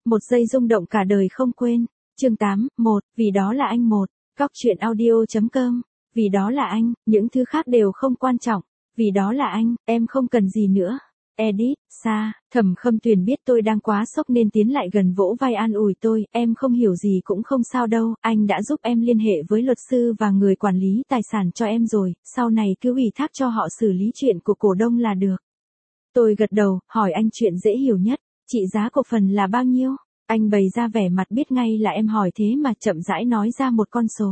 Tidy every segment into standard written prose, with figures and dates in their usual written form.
Một giây rung động cả đời không quên. Chương 8, 1, vì đó là anh. Một, Góc truyện audio.com. Vì đó là anh, những thứ khác đều không quan trọng. Vì đó là anh, em không cần gì nữa. Edit, Sa. Thẩm Khâm Tuyền biết tôi đang quá sốc nên tiến lại gần vỗ vai an ủi tôi, em không hiểu gì cũng không sao đâu, anh đã giúp em liên hệ với luật sư và người quản lý tài sản cho em rồi, sau này cứ ủy thác cho họ xử lý chuyện của cổ đông là được. Tôi gật đầu, hỏi anh chuyện dễ hiểu nhất, trị giá cổ phần là bao nhiêu? Anh bày ra vẻ mặt biết ngay là em hỏi thế mà chậm rãi nói ra một con số.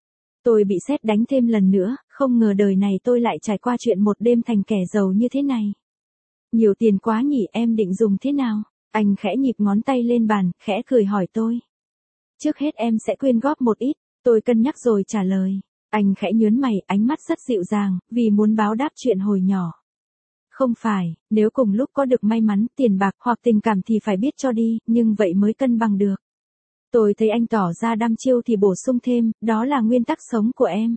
Tôi bị sét đánh thêm lần nữa, không ngờ đời này tôi lại trải qua chuyện một đêm thành kẻ giàu như thế này. Nhiều tiền quá nhỉ, em định dùng thế nào? Anh khẽ nhịp ngón tay lên bàn, khẽ cười hỏi tôi. Trước hết em sẽ quyên góp một ít, tôi cân nhắc rồi trả lời. Anh khẽ nhớn mày, ánh mắt rất dịu dàng, vì muốn báo đáp chuyện hồi nhỏ. Không phải, nếu cùng lúc có được may mắn, tiền bạc hoặc tình cảm thì phải biết cho đi, nhưng vậy mới cân bằng được. Tôi thấy anh tỏ ra đăm chiêu thì bổ sung thêm, đó là nguyên tắc sống của em.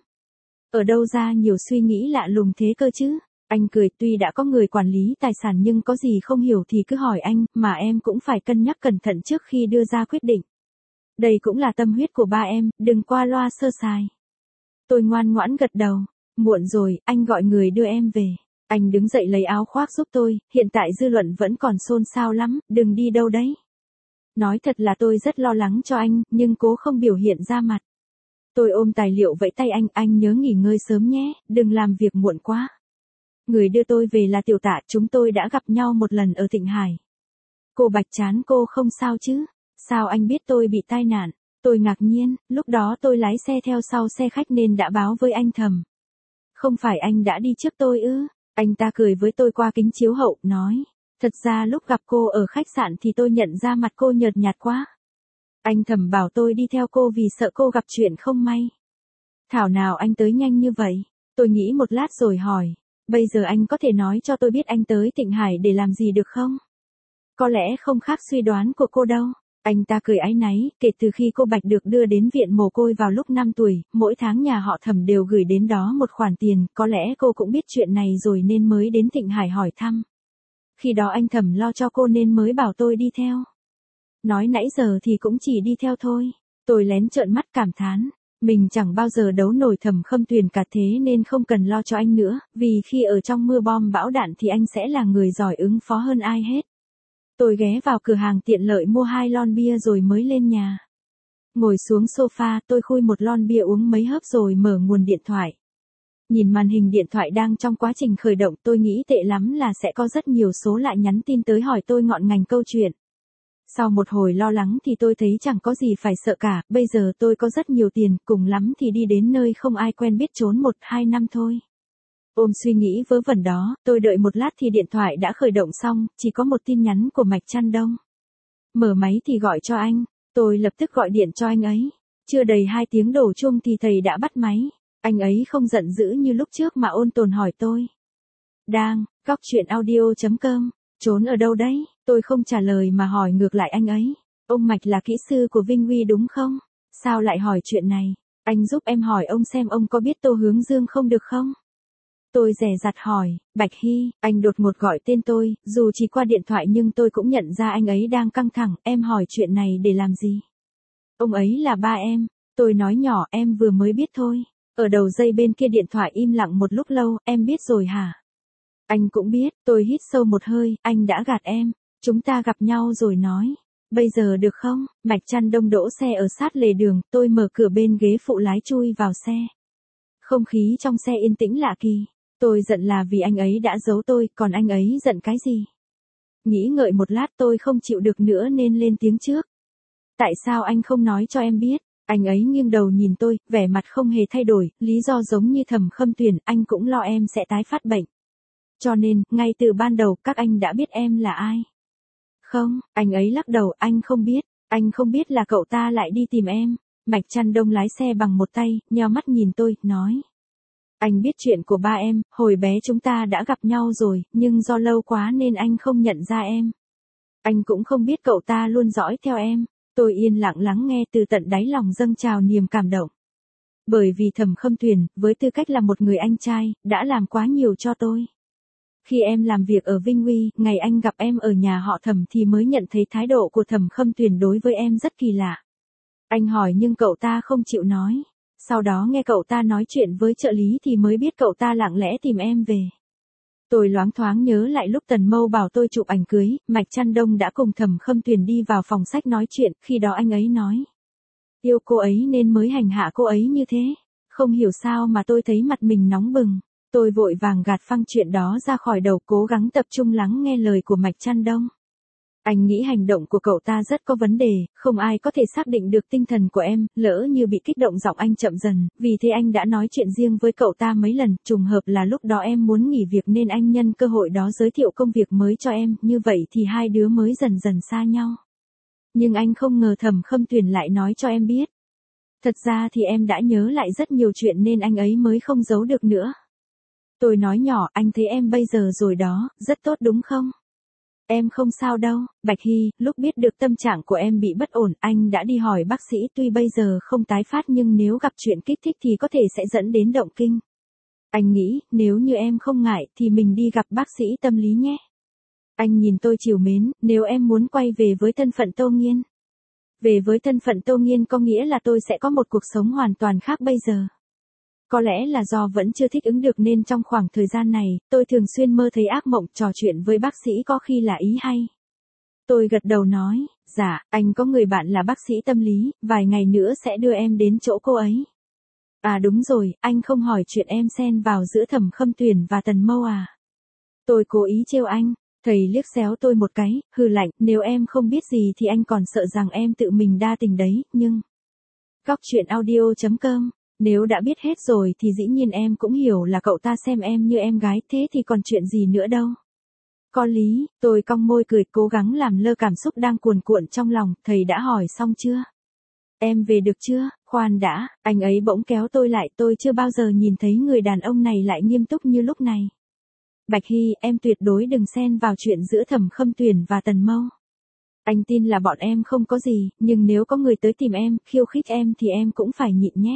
Ở đâu ra nhiều suy nghĩ lạ lùng thế cơ chứ? Anh cười, tuy đã có người quản lý tài sản nhưng có gì không hiểu thì cứ hỏi anh, mà em cũng phải cân nhắc cẩn thận trước khi đưa ra quyết định. Đây cũng là tâm huyết của ba em, đừng qua loa sơ sài. Tôi ngoan ngoãn gật đầu. Muộn rồi, anh gọi người đưa em về. Anh đứng dậy lấy áo khoác giúp tôi, hiện tại dư luận vẫn còn xôn xao lắm, đừng đi đâu đấy. Nói thật là tôi rất lo lắng cho anh, nhưng cố không biểu hiện ra mặt. Tôi ôm tài liệu vẫy tay anh nhớ nghỉ ngơi sớm nhé, đừng làm việc muộn quá. Người đưa tôi về là Tiểu Tạ, chúng tôi đã gặp nhau một lần ở Thịnh Hải. Cô Bạch Trán, cô không sao chứ? Sao anh biết tôi bị tai nạn? Tôi ngạc nhiên, lúc đó tôi lái xe theo sau xe khách nên đã báo với anh Thẩm. Không phải anh đã đi trước tôi ư? Anh ta cười với tôi qua kính chiếu hậu, nói. Thật ra lúc gặp cô ở khách sạn thì tôi nhận ra mặt cô nhợt nhạt quá. Anh Thẩm bảo tôi đi theo cô vì sợ cô gặp chuyện không may. Thảo nào anh tới nhanh như vậy? Tôi nghĩ một lát rồi hỏi. Bây giờ anh có thể nói cho tôi biết anh tới Thịnh Hải để làm gì được không? Có lẽ không khác suy đoán của cô đâu. Anh ta cười áy náy, kể từ khi cô Bạch được đưa đến viện mồ côi vào lúc 5 tuổi, mỗi tháng nhà họ Thẩm đều gửi đến đó một khoản tiền, có lẽ cô cũng biết chuyện này rồi nên mới đến Thịnh Hải hỏi thăm. Khi đó anh Thẩm lo cho cô nên mới bảo tôi đi theo. Nói nãy giờ thì cũng chỉ đi theo thôi. Tôi lén trợn mắt cảm thán. Mình chẳng bao giờ đấu nổi Thẩm Khâm Tuyền cả thế nên không cần lo cho anh nữa, vì khi ở trong mưa bom bão đạn thì anh sẽ là người giỏi ứng phó hơn ai hết. Tôi ghé vào cửa hàng tiện lợi mua 2 lon bia rồi mới lên nhà. Ngồi xuống sofa, tôi khui một lon bia uống mấy hớp rồi mở nguồn điện thoại. Nhìn màn hình điện thoại đang trong quá trình khởi động, tôi nghĩ tệ lắm là sẽ có rất nhiều số lạ nhắn tin tới hỏi tôi ngọn ngành câu chuyện. Sau một hồi lo lắng thì tôi thấy chẳng có gì phải sợ cả, bây giờ tôi có rất nhiều tiền, cùng lắm thì đi đến nơi không ai quen biết trốn 1-2 năm thôi. Ôm suy nghĩ vớ vẩn đó, tôi đợi một lát thì điện thoại đã khởi động xong, chỉ có một tin nhắn của Mạch Trăn Đông. Mở máy thì gọi cho anh, tôi lập tức gọi điện cho anh ấy. Chưa đầy 2 tiếng đổ chuông thì thầy đã bắt máy, anh ấy không giận dữ như lúc trước mà ôn tồn hỏi tôi. Đang, Góc truyện audio.com, trốn ở đâu đấy? Tôi không trả lời mà hỏi ngược lại anh ấy. Ông Mạch là kỹ sư của Vinh Huy đúng không? Sao lại hỏi chuyện này? Anh giúp em hỏi ông xem ông có biết Tô Hướng Dương không được không? Tôi dè dặt hỏi, Bạch Hy, anh đột ngột gọi tên tôi, dù chỉ qua điện thoại nhưng tôi cũng nhận ra anh ấy đang căng thẳng, em hỏi chuyện này để làm gì? Ông ấy là ba em, tôi nói nhỏ, em vừa mới biết thôi. Ở đầu dây bên kia điện thoại im lặng một lúc lâu, em biết rồi hả? Anh cũng biết, tôi hít sâu một hơi, anh đã gạt em, chúng ta gặp nhau rồi nói. Bây giờ được không? Mạch Trăn Đông đỗ xe ở sát lề đường, tôi mở cửa bên ghế phụ lái chui vào xe. Không khí trong xe yên tĩnh lạ kỳ. Tôi giận là vì anh ấy đã giấu tôi, còn anh ấy giận cái gì? Nghĩ ngợi một lát tôi không chịu được nữa nên lên tiếng trước. Tại sao anh không nói cho em biết? Anh ấy nghiêng đầu nhìn tôi, vẻ mặt không hề thay đổi, lý do giống như Thẩm Khâm Tuyền, anh cũng lo em sẽ tái phát bệnh. Cho nên, ngay từ ban đầu các anh đã biết em là ai. Không, anh ấy lắc đầu, anh không biết là cậu ta lại đi tìm em. Mạch Trăn Đông lái xe bằng một tay, nheo mắt nhìn tôi, nói. Anh biết chuyện của ba em, hồi bé chúng ta đã gặp nhau rồi, nhưng do lâu quá nên anh không nhận ra em. Anh cũng không biết cậu ta luôn dõi theo em. Tôi yên lặng lắng nghe, từ tận đáy lòng dâng trào niềm cảm động. Bởi vì Thẩm Khâm Tuyền, với tư cách là một người anh trai, đã làm quá nhiều cho tôi. Khi em làm việc ở Vinh Uy, ngày anh gặp em ở nhà họ Thẩm thì mới nhận thấy thái độ của Thẩm Khâm Tuyền đối với em rất kỳ lạ. Anh hỏi nhưng cậu ta không chịu nói. Sau đó nghe cậu ta nói chuyện với trợ lý thì mới biết cậu ta lặng lẽ tìm em về. Tôi loáng thoáng nhớ lại lúc Tần Mâu bảo tôi chụp ảnh cưới, Mạch Trăn Đông đã cùng Thẩm Khâm Tuyền đi vào phòng sách nói chuyện, khi đó anh ấy nói. Yêu cô ấy nên mới hành hạ cô ấy như thế. Không hiểu sao mà tôi thấy mặt mình nóng bừng. Tôi vội vàng gạt phăng chuyện đó ra khỏi đầu, cố gắng tập trung lắng nghe lời của Mạch Trăn Đông. Anh nghĩ hành động của cậu ta rất có vấn đề, không ai có thể xác định được tinh thần của em, lỡ như bị kích động giọng anh chậm dần, vì thế anh đã nói chuyện riêng với cậu ta mấy lần, trùng hợp là lúc đó em muốn nghỉ việc nên anh nhân cơ hội đó giới thiệu công việc mới cho em, như vậy thì hai đứa mới dần dần xa nhau. Nhưng anh không ngờ Thẩm Khâm Tuyền lại nói cho em biết. Thật ra thì em đã nhớ lại rất nhiều chuyện nên anh ấy mới không giấu được nữa. Tôi nói nhỏ, anh thấy em bây giờ rồi đó, rất tốt đúng không? Em không sao đâu, Bạch Hy, lúc biết được tâm trạng của em bị bất ổn, anh đã đi hỏi bác sĩ, tuy bây giờ không tái phát nhưng nếu gặp chuyện kích thích thì có thể sẽ dẫn đến động kinh. Anh nghĩ, nếu như em không ngại thì mình đi gặp bác sĩ tâm lý nhé. Anh nhìn tôi trìu mến, nếu em muốn quay về với thân phận Tô Nghiên. Về với thân phận Tô Nghiên có nghĩa là tôi sẽ có một cuộc sống hoàn toàn khác bây giờ. Có lẽ là do vẫn chưa thích ứng được nên trong khoảng thời gian này, tôi thường xuyên mơ thấy ác mộng, trò chuyện với bác sĩ có khi là ý hay. Tôi gật đầu nói, dạ, anh có người bạn là bác sĩ tâm lý, vài ngày nữa sẽ đưa em đến chỗ cô ấy. À đúng rồi, anh không hỏi chuyện em xen vào giữa Thẩm Khâm Tuyền và Tần Mâu à? Tôi cố ý trêu anh, thầy liếc xéo tôi một cái, hừ lạnh, nếu em không biết gì thì anh còn sợ rằng em tự mình đa tình đấy, nhưng... Góc truyện audio.com. Nếu đã biết hết rồi thì dĩ nhiên em cũng hiểu là cậu ta xem em như em gái, thế thì còn chuyện gì nữa đâu. Có lý, tôi cong môi cười, cố gắng làm lơ cảm xúc đang cuồn cuộn trong lòng, thầy đã hỏi xong chưa? Em về được chưa? Khoan đã, anh ấy bỗng kéo tôi lại, tôi chưa bao giờ nhìn thấy người đàn ông này lại nghiêm túc như lúc này. Bạch Hy, em tuyệt đối đừng xen vào chuyện giữa Thẩm Khâm Tuyền và Tần Mâu. Anh tin là bọn em không có gì, nhưng nếu có người tới tìm em, khiêu khích em thì em cũng phải nhịn nhé.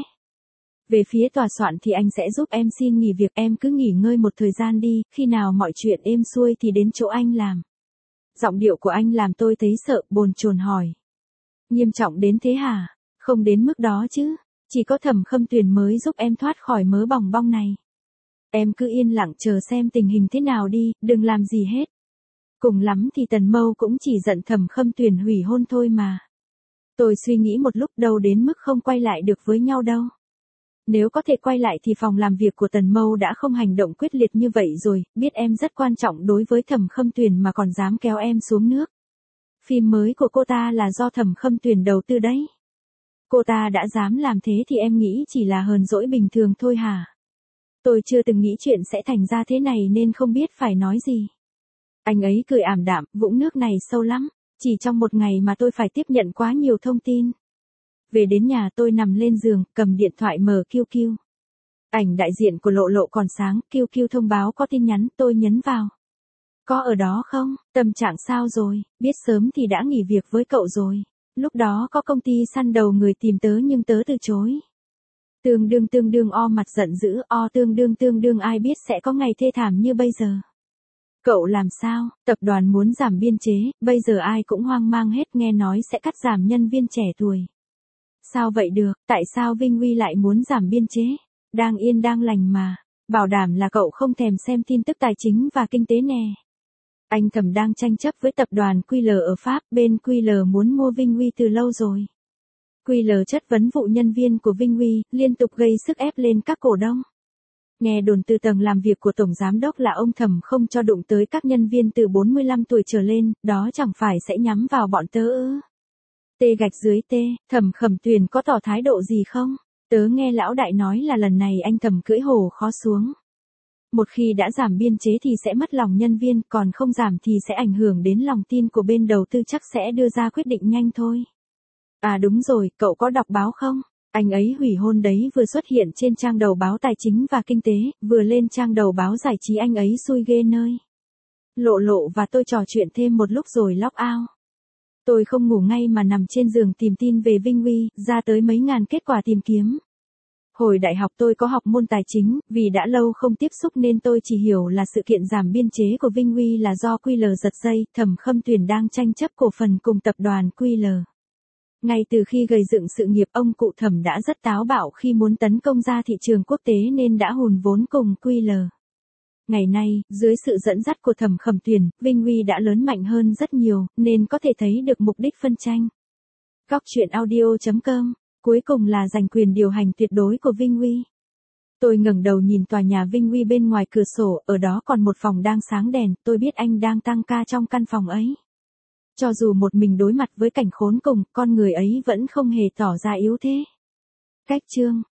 Về phía tòa soạn thì anh sẽ giúp em xin nghỉ việc, em cứ nghỉ ngơi một thời gian đi, khi nào mọi chuyện êm xuôi thì đến chỗ anh làm. Giọng điệu của anh làm tôi thấy sợ, bồn chồn hỏi. Nghiêm trọng đến thế hả? Không đến mức đó chứ, chỉ có Thẩm Khâm Tuyền mới giúp em thoát khỏi mớ bòng bong này. Em cứ yên lặng chờ xem tình hình thế nào đi, đừng làm gì hết. Cùng lắm thì Tần Mâu cũng chỉ giận Thẩm Khâm Tuyền hủy hôn thôi mà. Tôi suy nghĩ một lúc, đâu đến mức không quay lại được với nhau đâu. Nếu có thể quay lại thì phòng làm việc của Tần Mâu đã không hành động quyết liệt như vậy rồi, biết em rất quan trọng đối với Thẩm Khâm Tuyền mà còn dám kéo em xuống nước. Phim mới của cô ta là do Thẩm Khâm Tuyền đầu tư đấy. Cô ta đã dám làm thế thì em nghĩ chỉ là hờn dỗi bình thường thôi hả? Tôi chưa từng nghĩ chuyện sẽ thành ra thế này nên không biết phải nói gì. Anh ấy cười ảm đạm, vũng nước này sâu lắm, chỉ trong một ngày mà tôi phải tiếp nhận quá nhiều thông tin. Về đến nhà tôi nằm lên giường, cầm điện thoại mở QQ. Ảnh đại diện của Lộ Lộ còn sáng, QQ thông báo có tin nhắn, tôi nhấn vào. Có ở đó không? Tâm trạng sao rồi? Biết sớm thì đã nghỉ việc với cậu rồi. Lúc đó có công ty săn đầu người tìm tớ nhưng tớ từ chối. Tương đương o mặt giận dữ, o tương đương ai biết sẽ có ngày thê thảm như bây giờ. Cậu làm sao? Tập đoàn muốn giảm biên chế, bây giờ ai cũng hoang mang hết, nghe nói sẽ cắt giảm nhân viên trẻ tuổi. Sao vậy được, tại sao Vinh Uy lại muốn giảm biên chế? Đang yên đang lành mà. Bảo đảm là cậu không thèm xem tin tức tài chính và kinh tế nè. Anh Thẩm đang tranh chấp với tập đoàn QL ở Pháp, bên QL muốn mua Vinh Uy từ lâu rồi. QL chất vấn vụ nhân viên của Vinh Uy, liên tục gây sức ép lên các cổ đông. Nghe đồn từ tầng làm việc của Tổng Giám đốc là ông Thẩm không cho đụng tới các nhân viên từ 45 tuổi trở lên, đó chẳng phải sẽ nhắm vào bọn tớ ư? T Thẩm Khâm Tuyền có tỏ thái độ gì không? Tớ nghe lão đại nói là lần này anh Thẩm cưỡi hổ khó xuống. Một khi đã giảm biên chế thì sẽ mất lòng nhân viên, còn không giảm thì sẽ ảnh hưởng đến lòng tin của bên đầu tư, chắc sẽ đưa ra quyết định nhanh thôi. À đúng rồi, cậu có đọc báo không? Anh ấy hủy hôn đấy, vừa xuất hiện trên trang đầu báo Tài chính và Kinh tế, vừa lên trang đầu báo Giải trí, anh ấy xui ghê nơi. Lộ Lộ và tôi trò chuyện thêm một lúc rồi log out. Tôi không ngủ ngay mà nằm trên giường tìm tin về Vinh Uy, ra tới mấy ngàn kết quả tìm kiếm. Hồi đại học tôi có học môn tài chính, vì đã lâu không tiếp xúc nên tôi chỉ hiểu là sự kiện giảm biên chế của Vinh Uy là do QL giật dây, Thẩm Khâm Tuyền đang tranh chấp cổ phần cùng tập đoàn QL. Ngay từ khi gầy dựng sự nghiệp, ông cụ Thẩm đã rất táo bạo khi muốn tấn công ra thị trường quốc tế nên đã hùn vốn cùng QL. Ngày nay, dưới sự dẫn dắt của Thẩm Khâm Tuyền, Vinh Uy đã lớn mạnh hơn rất nhiều, nên có thể thấy được mục đích phân tranh. Góc truyện audio.com, cuối cùng là giành quyền điều hành tuyệt đối của Vinh Uy. Tôi ngẩng đầu nhìn tòa nhà Vinh Uy bên ngoài cửa sổ, ở đó còn một phòng đang sáng đèn, tôi biết anh đang tăng ca trong căn phòng ấy. Cho dù một mình đối mặt với cảnh khốn cùng, con người ấy vẫn không hề tỏ ra yếu thế. Cách chương